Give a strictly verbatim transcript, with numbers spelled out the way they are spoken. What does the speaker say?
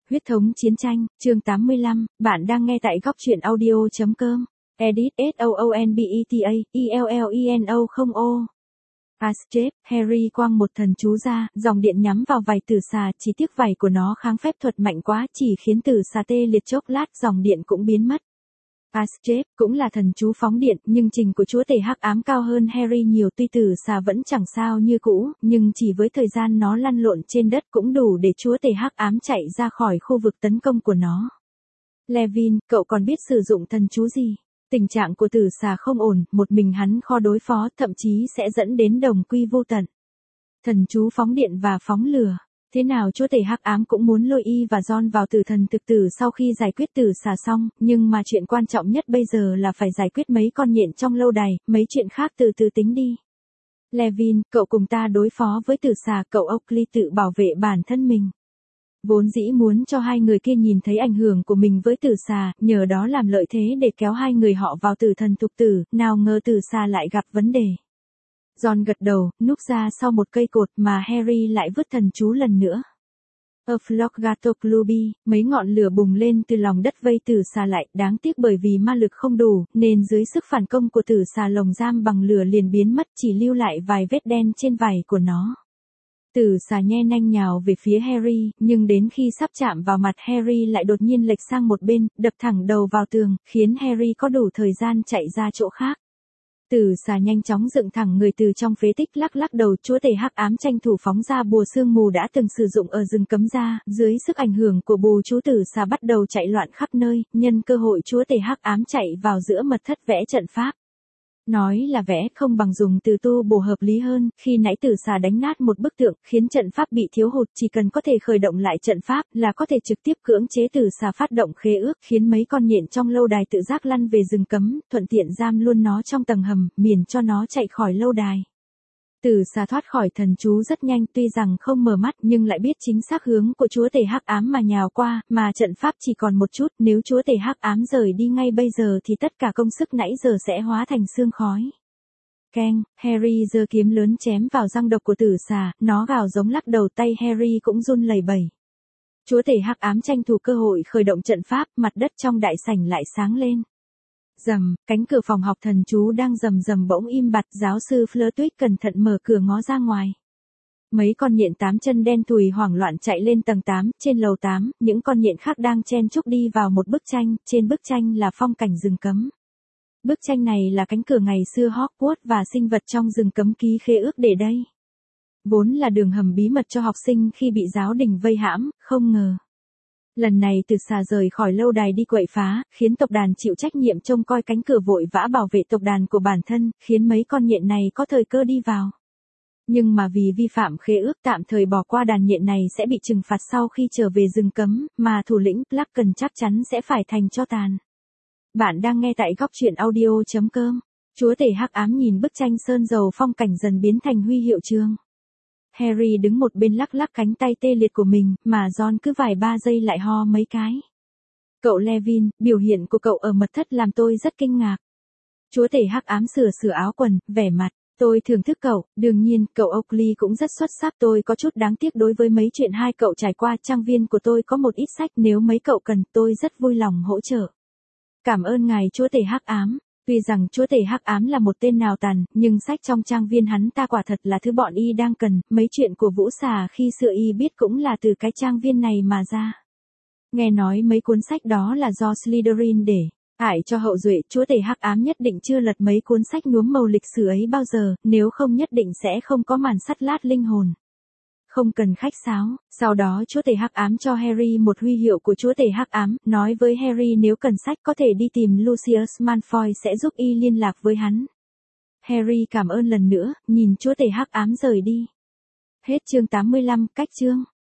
Huyết thống chiến tranh, chương tám mươi lăm, bạn đang nghe tại góc truyện audio chấm com. Edit S O O N B E T A, E L L E N O không O. Ascep, Harry quăng một thần chú ra, dòng điện nhắm vào vảy tử xà, chỉ tiếc vảy của nó kháng phép thuật mạnh quá, chỉ khiến tử xà tê liệt chốc lát, dòng điện cũng biến mất. Ascep cũng là thần chú phóng điện, nhưng trình của chúa tể hắc ám cao hơn Harry nhiều, tuy tử xà vẫn chẳng sao như cũ, nhưng chỉ với thời gian nó lăn lộn trên đất cũng đủ để chúa tể hắc ám chạy ra khỏi khu vực tấn công của nó. Levin, cậu còn biết sử dụng thần chú gì? Tình trạng của tử xà không ổn, một mình hắn khó đối phó, thậm chí sẽ dẫn đến đồng quy vô tận. Thần chú phóng điện và phóng lửa. Thế nào chúa tể hắc ám cũng muốn lôi Y và Ron vào tử thần thực tử sau khi giải quyết tử xà xong, nhưng mà chuyện quan trọng nhất bây giờ là phải giải quyết mấy con nhện trong lâu đài, mấy chuyện khác từ từ tính đi. Levin, cậu cùng ta đối phó với tử xà, cậu Oakley tự bảo vệ bản thân mình. Vốn dĩ muốn cho hai người kia nhìn thấy ảnh hưởng của mình với tử xà, nhờ đó làm lợi thế để kéo hai người họ vào tử thần tục tử, nào ngờ tử xà lại gặp vấn đề. Ron gật đầu, núp ra sau một cây cột mà Harry lại vứt thần chú lần nữa. A flock gato clubi, mấy ngọn lửa bùng lên từ lòng đất vây tử xà lại, đáng tiếc bởi vì ma lực không đủ, nên dưới sức phản công của tử xà lồng giam bằng lửa liền biến mất, chỉ lưu lại vài vết đen trên vảy của nó. Tử xà nhe nanh nhào về phía Harry, nhưng đến khi sắp chạm vào mặt Harry lại đột nhiên lệch sang một bên, đập thẳng đầu vào tường, khiến Harry có đủ thời gian chạy ra chỗ khác. Tử xà nhanh chóng dựng thẳng người từ trong phế tích, lắc lắc đầu, chúa tể hắc ám tranh thủ phóng ra bùa sương mù đã từng sử dụng ở rừng cấm ra, dưới sức ảnh hưởng của bùa chú tử xà bắt đầu chạy loạn khắp nơi, nhân cơ hội chúa tể hắc ám chạy vào giữa mật thất vẽ trận pháp. Nói là vẽ không bằng dùng từ tu bổ hợp lý hơn, khi nãy tử xà đánh nát một bức tượng, khiến trận pháp bị thiếu hụt, chỉ cần có thể khởi động lại trận pháp, là có thể trực tiếp cưỡng chế tử xà phát động khế ước, khiến mấy con nhện trong lâu đài tự giác lăn về rừng cấm, thuận tiện giam luôn nó trong tầng hầm, miễn cho nó chạy khỏi lâu đài. Tử xà thoát khỏi thần chú rất nhanh, tuy rằng không mở mắt nhưng lại biết chính xác hướng của chúa tể hắc ám mà nhào qua, mà trận pháp chỉ còn một chút, nếu chúa tể hắc ám rời đi ngay bây giờ thì tất cả công sức nãy giờ sẽ hóa thành sương khói. Keng, Harry giơ kiếm lớn chém vào răng độc của tử xà, nó gào giống lắc đầu, tay Harry cũng run lẩy bẩy. Chúa tể hắc ám tranh thủ cơ hội khởi động trận pháp, mặt đất trong đại sảnh lại sáng lên. Rầm, cánh cửa phòng học thần chú đang rầm rầm bỗng im bặt, giáo sư Flitwick cẩn thận mở cửa ngó ra ngoài. Mấy con nhện tám chân đen thùi hoảng loạn chạy lên tầng tám, trên lầu tám, những con nhện khác đang chen chúc đi vào một bức tranh, trên bức tranh là phong cảnh rừng cấm. Bức tranh này là cánh cửa ngày xưa Hogwarts và sinh vật trong rừng cấm ký khế ước để đây. Vốn là đường hầm bí mật cho học sinh khi bị giáo đình vây hãm, không ngờ. Lần này tử xà rời khỏi lâu đài đi quậy phá, khiến tộc đàn chịu trách nhiệm trông coi cánh cửa vội vã bảo vệ tộc đàn của bản thân, khiến mấy con nhện này có thời cơ đi vào. Nhưng mà vì vi phạm khế ước tạm thời bỏ qua đàn nhện này sẽ bị trừng phạt sau khi trở về rừng cấm, mà thủ lĩnh Plucken chắc chắn sẽ phải thành tro tàn. Bạn đang nghe tại góc truyện audio chấm com. Chúa tể hắc ám nhìn bức tranh sơn dầu phong cảnh dần biến thành huy hiệu chương. Harry đứng một bên lắc lắc cánh tay tê liệt của mình, mà Ron cứ vài ba giây lại ho mấy cái. Cậu Levin, biểu hiện của cậu ở mật thất làm tôi rất kinh ngạc. Chúa tể hắc ám sửa sửa áo quần, vẻ mặt, tôi thưởng thức cậu, đương nhiên, cậu Oakley cũng rất xuất sắc, tôi có chút đáng tiếc đối với mấy chuyện hai cậu trải qua, trang viên của tôi có một ít sách, nếu mấy cậu cần, tôi rất vui lòng hỗ trợ. Cảm ơn ngài chúa tể hắc ám. Tuy rằng chúa tể hắc ám là một tên nào tàn, nhưng sách trong trang viên hắn ta quả thật là thứ bọn y đang cần, mấy chuyện của Vũ Xà khi xưa y biết cũng là từ cái trang viên này mà ra. Nghe nói mấy cuốn sách đó là do Slytherin để ải cho hậu duệ, chúa tể hắc ám nhất định chưa lật mấy cuốn sách nhuốm màu lịch sử ấy bao giờ, nếu không nhất định sẽ không có màn sắt lát linh hồn. Không cần khách sáo, sau đó chúa tể hắc ám cho Harry một huy hiệu của chúa tể hắc ám, nói với Harry nếu cần sách có thể đi tìm Lucius Malfoy sẽ giúp y liên lạc với hắn. Harry cảm ơn lần nữa, nhìn chúa tể hắc ám rời đi. Hết chương tám mươi lăm, cách chương.